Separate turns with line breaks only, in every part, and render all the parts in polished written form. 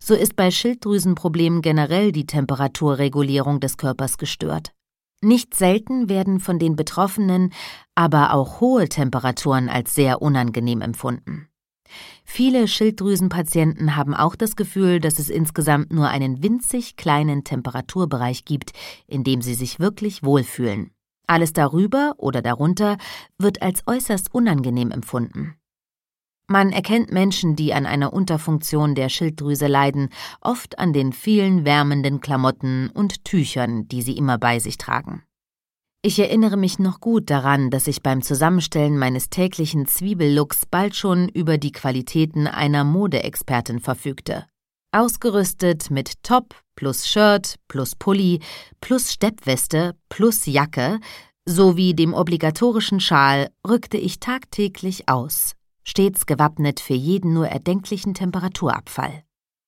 So ist bei Schilddrüsenproblemen generell die Temperaturregulierung des Körpers gestört. Nicht selten werden von den Betroffenen aber auch hohe Temperaturen als sehr unangenehm empfunden. Viele Schilddrüsenpatienten haben auch das Gefühl, dass es insgesamt nur einen winzig kleinen Temperaturbereich gibt, in dem sie sich wirklich wohlfühlen. Alles darüber oder darunter wird als äußerst unangenehm empfunden. Man erkennt Menschen, die an einer Unterfunktion der Schilddrüse leiden, oft an den vielen wärmenden Klamotten und Tüchern, die sie immer bei sich tragen. Ich erinnere mich noch gut daran, dass ich beim Zusammenstellen meines täglichen Zwiebellooks bald schon über die Qualitäten einer Modeexpertin verfügte. Ausgerüstet mit Top plus Shirt plus Pulli plus Steppweste plus Jacke sowie dem obligatorischen Schal rückte ich tagtäglich aus, stets gewappnet für jeden nur erdenklichen Temperaturabfall.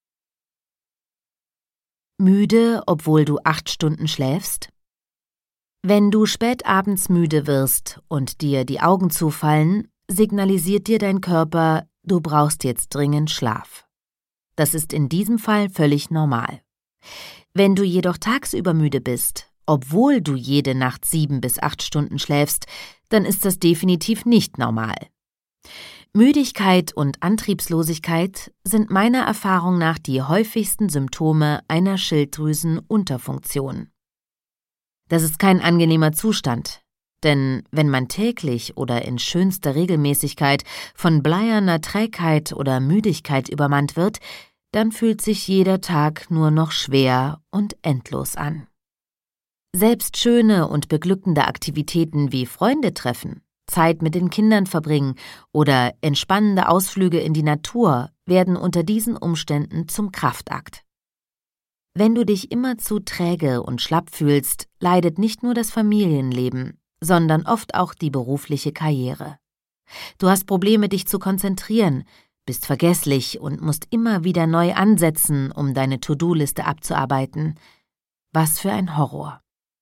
Müde, obwohl du 8 Stunden schläfst? Wenn du spät abends müde wirst und dir die Augen zufallen, signalisiert dir dein Körper, du brauchst jetzt dringend Schlaf. Das ist in diesem Fall völlig normal. Wenn du jedoch tagsüber müde bist, obwohl du jede Nacht 7 bis 8 Stunden schläfst, dann ist das definitiv nicht normal. Müdigkeit und Antriebslosigkeit sind meiner Erfahrung nach die häufigsten Symptome einer Schilddrüsenunterfunktion. Das ist kein angenehmer Zustand, denn wenn man täglich oder in schönster Regelmäßigkeit von bleierner Trägheit oder Müdigkeit übermannt wird, dann fühlt sich jeder Tag nur noch schwer und endlos an. Selbst schöne und beglückende Aktivitäten wie Freunde treffen, Zeit mit den Kindern verbringen oder entspannende Ausflüge in die Natur werden unter diesen Umständen zum Kraftakt. Wenn du dich immerzu träge und schlapp fühlst, leidet nicht nur das Familienleben, sondern oft auch die berufliche Karriere. Du hast Probleme, dich zu konzentrieren, bist vergesslich und musst immer wieder neu ansetzen, um deine To-Do-Liste abzuarbeiten. Was für ein Horror.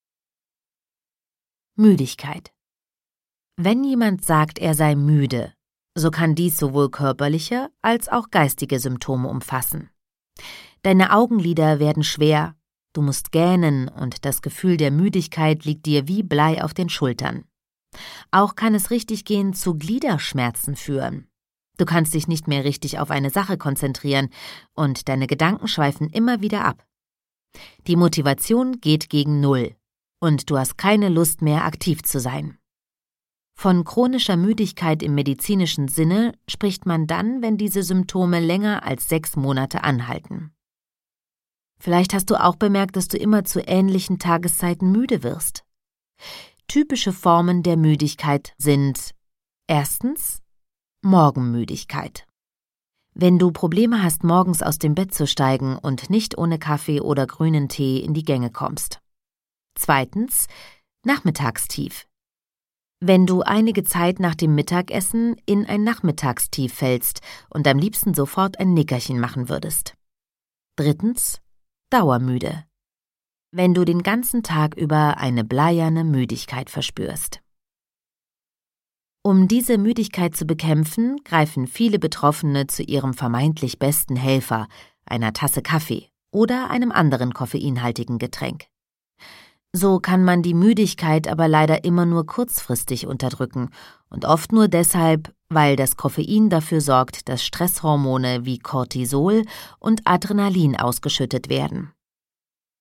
Müdigkeit. Wenn jemand sagt, er sei müde, so kann dies sowohl körperliche als auch geistige Symptome umfassen. Deine Augenlider werden schwer, du musst gähnen und das Gefühl der Müdigkeit liegt dir wie Blei auf den Schultern. Auch kann es Richtiggehend zu Gliederschmerzen führen. Du kannst dich nicht mehr richtig auf eine Sache konzentrieren und deine Gedanken schweifen immer wieder ab. Die Motivation geht gegen Null und du hast keine Lust mehr, aktiv zu sein. Von chronischer Müdigkeit im medizinischen Sinne spricht man dann, wenn diese Symptome länger als 6 Monate anhalten. Vielleicht hast du auch bemerkt, dass du immer zu ähnlichen Tageszeiten müde wirst. Typische Formen der Müdigkeit sind: Erstens, Morgenmüdigkeit. Wenn du Probleme hast, morgens aus dem Bett zu steigen und nicht ohne Kaffee oder grünen Tee in die Gänge kommst. Zweitens, Nachmittagstief. Wenn du einige Zeit nach dem Mittagessen in ein Nachmittagstief fällst und am liebsten sofort ein Nickerchen machen würdest. Drittens, dauermüde. Wenn du den ganzen Tag über eine bleierne Müdigkeit verspürst. Um diese Müdigkeit zu bekämpfen, greifen viele Betroffene zu ihrem vermeintlich besten Helfer, einer Tasse Kaffee oder einem anderen koffeinhaltigen Getränk. So kann man die Müdigkeit aber leider immer nur kurzfristig unterdrücken und oft nur deshalb, weil das Koffein dafür sorgt, dass Stresshormone wie Cortisol und Adrenalin ausgeschüttet werden.